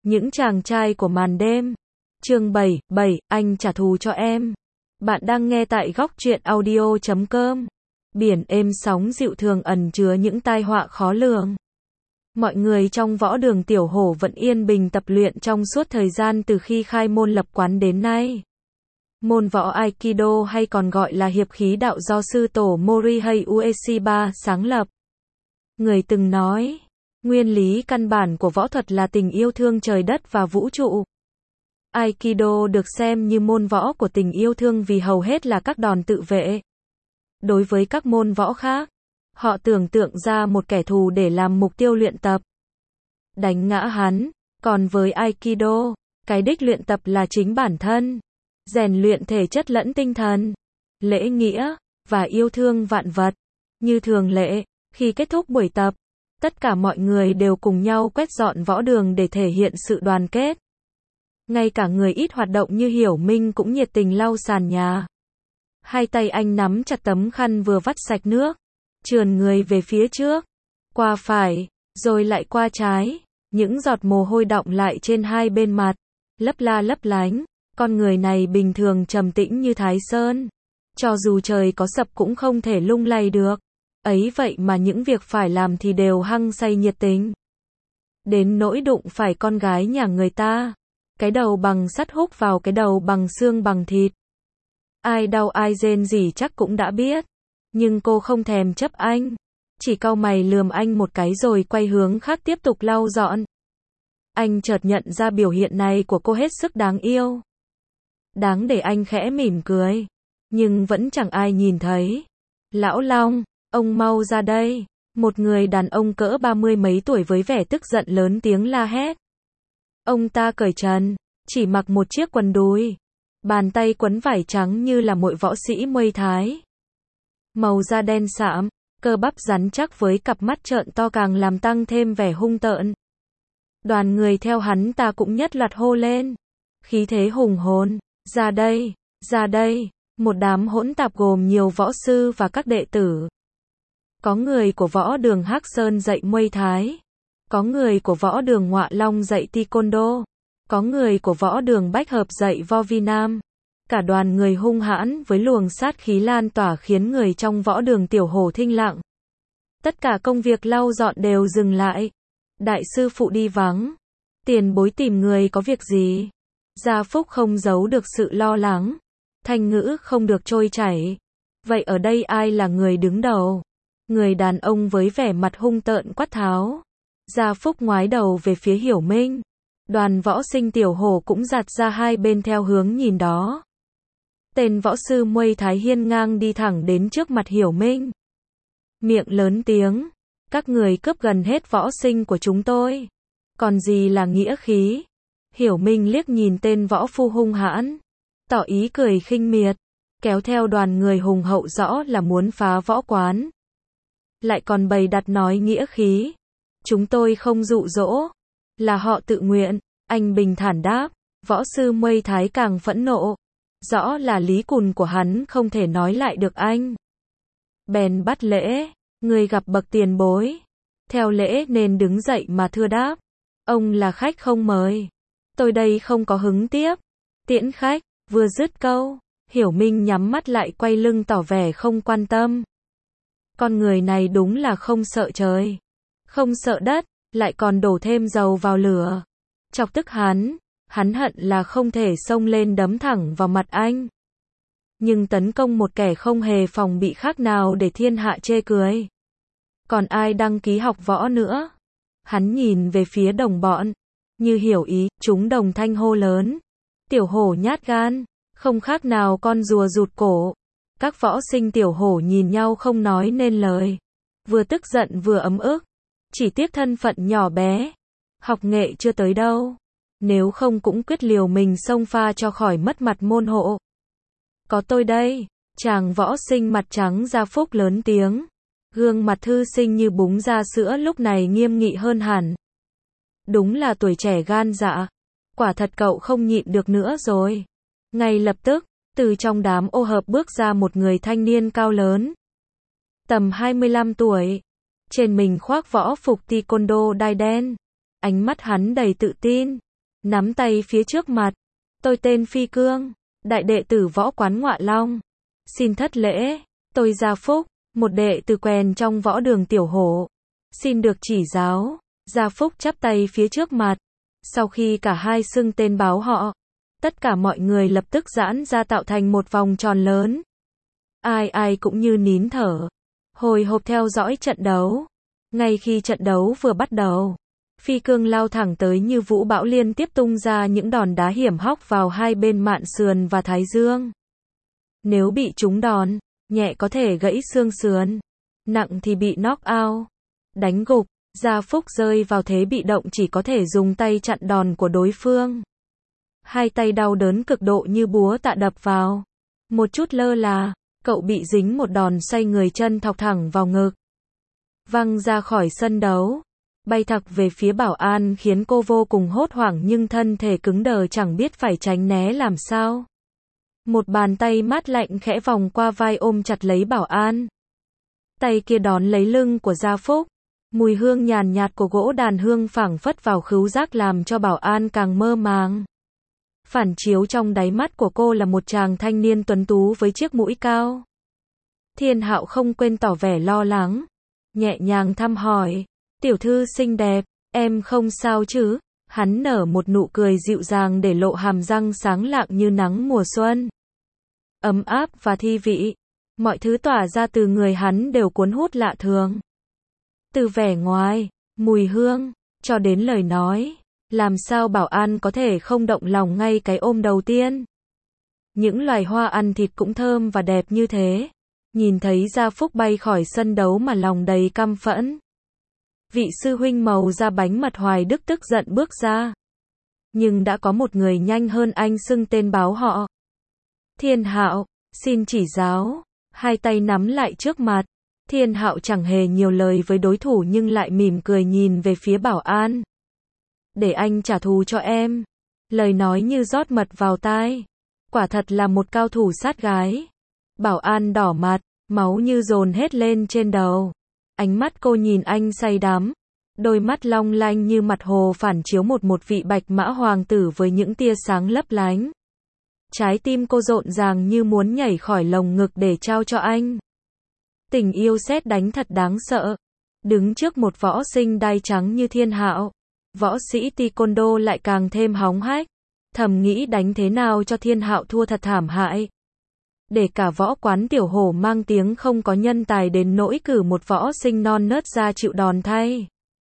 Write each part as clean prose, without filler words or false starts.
Những chàng trai của màn đêm. Chương 7, anh trả thù cho em. Bạn đang nghe tại góc truyện audio.com. Biển êm sóng dịu thường ẩn chứa những tai họa khó lường. Mọi người trong võ đường Tiểu Hổ vẫn yên bình tập luyện trong suốt thời gian từ khi khai môn lập quán đến nay. Môn võ Aikido hay còn gọi là hiệp khí đạo do sư tổ Morihei Ueshiba sáng lập. Người từng nói, nguyên lý căn bản của võ thuật là tình yêu thương trời đất và vũ trụ. Aikido được xem như môn võ của tình yêu thương vì hầu hết là các đòn tự vệ. Đối với các môn võ khác, họ tưởng tượng ra một kẻ thù để làm mục tiêu luyện tập. Đánh ngã hắn, còn với Aikido, cái đích luyện tập là chính bản thân. Rèn luyện thể chất lẫn tinh thần, lễ nghĩa, và yêu thương vạn vật. Như thường lệ, khi kết thúc buổi tập, tất cả mọi người đều cùng nhau quét dọn võ đường để thể hiện sự đoàn kết. Ngay cả người ít hoạt động như Hiểu Minh cũng nhiệt tình lau sàn nhà. Hai tay anh nắm chặt tấm khăn vừa vắt sạch nước, trườn người về phía trước, qua phải, rồi lại qua trái. Những giọt mồ hôi đọng lại trên hai bên mặt, lấp la lấp lánh. Con người này bình thường trầm tĩnh như Thái Sơn. Cho dù trời có sập cũng không thể lung lay được. Ấy vậy mà những việc phải làm thì đều hăng say nhiệt tình. Đến nỗi đụng phải con gái nhà người ta. Cái đầu bằng sắt húc vào cái đầu bằng xương bằng thịt. Ai đau ai rên gì chắc cũng đã biết. Nhưng cô không thèm chấp anh. Chỉ cau mày lườm anh một cái rồi quay hướng khác tiếp tục lau dọn. Anh chợt nhận ra biểu hiện này của cô hết sức đáng yêu. Đáng để anh khẽ mỉm cười. Nhưng vẫn chẳng ai nhìn thấy. Lão Long, ông mau ra đây. Một người đàn ông cỡ 30 mấy tuổi với vẻ tức giận lớn tiếng la hét. Ông ta cởi trần, chỉ mặc một chiếc quần đùi. Bàn tay quấn vải trắng như là một võ sĩ Muay Thái. Màu da đen sạm, cơ bắp rắn chắc với cặp mắt trợn to càng làm tăng thêm vẻ hung tợn. Đoàn người theo hắn ta cũng nhất loạt hô lên. Khí thế hùng hồn. Ra đây, ra đây. Một đám hỗn tạp gồm nhiều võ sư và các đệ tử. Có người của võ đường Hắc Sơn dạy Muay Thái. Có người của võ đường Ngọa Long dạy Taekwondo. Có người của võ đường Bách Hợp dạy Võ Vi Nam. Cả đoàn người hung hãn với luồng sát khí lan tỏa khiến người trong võ đường Tiểu Hổ thinh lặng. Tất cả công việc lau dọn đều dừng lại. Đại sư phụ đi vắng. Tiền bối tìm người có việc gì? Gia Phúc không giấu được sự lo lắng. Thanh ngữ không được trôi chảy. Vậy ở đây ai là người đứng đầu? Người đàn ông với vẻ mặt hung tợn quát tháo. Gia Phúc ngoái đầu về phía Hiểu Minh. Đoàn võ sinh Tiểu Hổ cũng giạt ra hai bên theo hướng nhìn đó. Tên võ sư Muay Thái hiên ngang đi thẳng đến trước mặt Hiểu Minh. Miệng lớn tiếng. Các người cướp gần hết võ sinh của chúng tôi. Còn gì là nghĩa khí? Hiểu Minh liếc nhìn tên võ phu hung hãn. Tỏ ý cười khinh miệt. Kéo theo đoàn người hùng hậu rõ là muốn phá võ quán. Lại còn bày đặt nói nghĩa khí. Chúng tôi không dụ dỗ. Là họ tự nguyện. Anh bình thản đáp. Võ sư Muay Thái càng phẫn nộ. Rõ là lý cùn của hắn không thể nói lại được anh. Bèn bắt lễ. Người gặp bậc tiền bối. Theo lễ nên đứng dậy mà thưa đáp. Ông là khách không mời. Tôi đây không có hứng tiếp. Tiễn khách. Vừa dứt câu, Hiểu Minh nhắm mắt lại quay lưng tỏ vẻ không quan tâm. Con người này đúng là không sợ trời, không sợ đất, lại còn đổ thêm dầu vào lửa. Chọc tức hắn hận là không thể xông lên đấm thẳng vào mặt anh. Nhưng tấn công một kẻ không hề phòng bị khác nào để thiên hạ chê cười. Còn ai đăng ký học võ nữa? Hắn nhìn về phía đồng bọn, như hiểu ý, chúng đồng thanh hô lớn. Tiểu Hổ nhát gan, không khác nào con rùa rụt cổ. Các võ sinh Tiểu Hổ nhìn nhau không nói nên lời. Vừa tức giận vừa ấm ức. Chỉ tiếc thân phận nhỏ bé. Học nghệ chưa tới đâu. Nếu không cũng quyết liều mình xông pha cho khỏi mất mặt môn hộ. Có tôi đây. Chàng võ sinh mặt trắng Gia Phúc lớn tiếng. Gương mặt thư sinh như búng ra sữa lúc này nghiêm nghị hơn hẳn. Đúng là tuổi trẻ gan dạ. Quả thật cậu không nhịn được nữa rồi. Ngay lập tức, từ trong đám ô hợp bước ra một người thanh niên cao lớn. Tầm 25 tuổi. Trên mình khoác võ phục taekwondo đai đen. Ánh mắt hắn đầy tự tin. nắm tay phía trước mặt. Tôi tên Phi Cương, đại đệ tử võ quán Ngọa Long. Xin thất lễ, tôi Gia Phúc, một đệ tử quèn trong võ đường Tiểu Hổ. Xin được chỉ giáo. Gia Phúc chắp tay phía trước mặt. Sau khi cả hai xưng tên báo họ, tất cả mọi người lập tức giãn ra tạo thành một vòng tròn lớn. Ai ai cũng như nín thở, hồi hộp theo dõi trận đấu. Ngay khi trận đấu vừa bắt đầu, Phi Cương lao thẳng tới như vũ bão, liên tiếp tung ra những đòn đá hiểm hóc vào hai bên mạn sườn và thái dương. Nếu bị trúng đòn, nhẹ có thể gãy xương sườn, nặng thì bị knock out, đánh gục. Gia Phúc rơi vào thế bị động, chỉ có thể dùng tay chặn đòn của đối phương. Hai tay đau đớn cực độ như búa tạ đập vào. Một chút lơ là, cậu bị dính một đòn xoay người, chân thọc thẳng vào ngực. Văng ra khỏi sân đấu, bay thẳng về phía bảo an, khiến cô vô cùng hốt hoảng nhưng thân thể cứng đờ, chẳng biết phải tránh né làm sao. Một bàn tay mát lạnh khẽ vòng qua vai ôm chặt lấy bảo an. Tay kia đón lấy lưng của Gia Phúc. Mùi hương nhàn nhạt của gỗ đàn hương phảng phất vào khứu giác, làm cho bảo an càng mơ màng. Phản chiếu trong đáy mắt của cô là một chàng thanh niên tuấn tú với chiếc mũi cao. Thiên Hạo không quên tỏ vẻ lo lắng, nhẹ nhàng thăm hỏi, tiểu thư xinh đẹp, em không sao chứ? Hắn nở một nụ cười dịu dàng để lộ hàm răng sáng lạng như nắng mùa xuân. Ấm áp và thi vị, mọi thứ tỏa ra từ người hắn đều cuốn hút lạ thường. Từ vẻ ngoài, mùi hương, cho đến lời nói, làm sao bảo an có thể không động lòng ngay cái ôm đầu tiên. Những loài hoa ăn thịt cũng thơm và đẹp như thế. Nhìn thấy Gia Phúc bay khỏi sân đấu mà lòng đầy căm phẫn. Vị sư huynh màu da bánh mật Hoài Đức tức giận bước ra. Nhưng đã có một người nhanh hơn anh xưng tên báo họ. Thiên Hạo, xin chỉ giáo. Hai tay nắm lại trước mặt. Thiên Hạo chẳng hề nhiều lời với đối thủ nhưng lại mỉm cười nhìn về phía bảo an. Để anh trả thù cho em. Lời nói như rót mật vào tai. Quả thật là một cao thủ sát gái. Bảo an đỏ mặt, máu như dồn hết lên trên đầu. Ánh mắt cô nhìn anh say đắm. Đôi mắt long lanh như mặt hồ phản chiếu một vị bạch mã hoàng tử với những tia sáng lấp lánh. Trái tim cô rộn ràng như muốn nhảy khỏi lồng ngực để trao cho anh. Tình yêu sét đánh thật đáng sợ. Đứng trước một võ sinh đai trắng như Thiên Hạo, võ sĩ taekwondo lại càng thêm hóng hách. Thầm nghĩ đánh thế nào cho Thiên Hạo thua thật thảm hại. Để cả võ quán Tiểu Hổ mang tiếng không có nhân tài đến nỗi cử một võ sinh non nớt ra chịu đòn thay.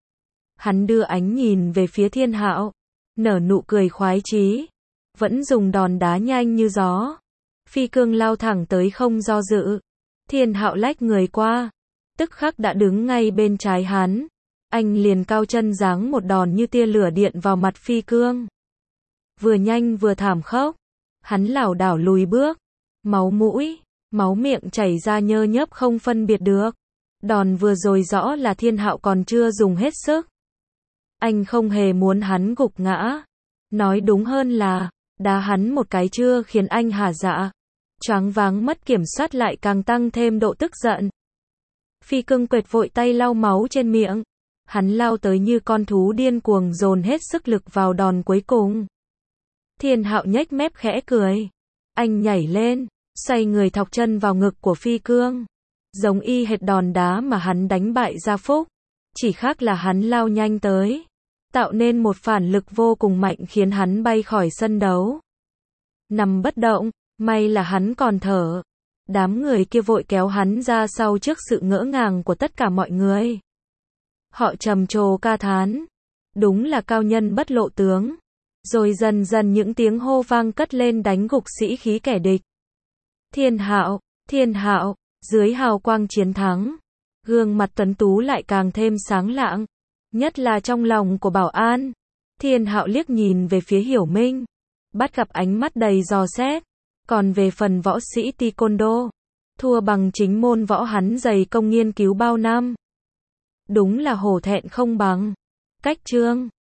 Hắn đưa ánh nhìn về phía Thiên Hạo, nở nụ cười khoái chí. Vẫn dùng đòn đá nhanh như gió. Phi Cương lao thẳng tới không do dự. Thiên Hạo lách người qua, tức khắc đã đứng ngay bên trái hắn. Anh liền cao chân giáng một đòn như tia lửa điện vào mặt Phi Cương. Vừa nhanh vừa thảm khốc. Hắn lảo đảo lùi bước. Máu mũi, máu miệng chảy ra nhơ nhớp không phân biệt được. Đòn vừa rồi rõ là Thiên Hạo còn chưa dùng hết sức. Anh không hề muốn hắn gục ngã. Nói đúng hơn là, đá hắn một cái chưa khiến anh hả dạ. Choáng váng mất kiểm soát lại càng tăng thêm độ tức giận. Phi Cương quệt vội tay lau máu trên miệng. Hắn lao tới như con thú điên cuồng dồn hết sức lực vào đòn cuối cùng. Thiên Hạo nhếch mép khẽ cười. Anh nhảy lên, xoay người thọc chân vào ngực của Phi Cương. Giống y hệt đòn đá mà hắn đánh bại Gia Phúc. Chỉ khác là hắn lao nhanh tới, tạo nên một phản lực vô cùng mạnh khiến hắn bay khỏi sân đấu. Nằm bất động, may là hắn còn thở. Đám người kia vội kéo hắn ra sau trước sự ngỡ ngàng của tất cả mọi người. Họ trầm trồ ca thán. Đúng là cao nhân bất lộ tướng. Rồi dần dần những tiếng hô vang cất lên đánh gục sĩ khí kẻ địch. Thiên Hạo, Thiên Hạo, dưới hào quang chiến thắng. Gương mặt tuấn tú lại càng thêm sáng lạng. Nhất là trong lòng của bảo an. Thiên Hạo liếc nhìn về phía Hiểu Minh. Bắt gặp ánh mắt đầy dò xét. Còn về phần võ sĩ taekwondo, thua bằng chính môn võ hắn dày công nghiên cứu bao năm. Đúng là hổ thẹn không bằng. Cách chương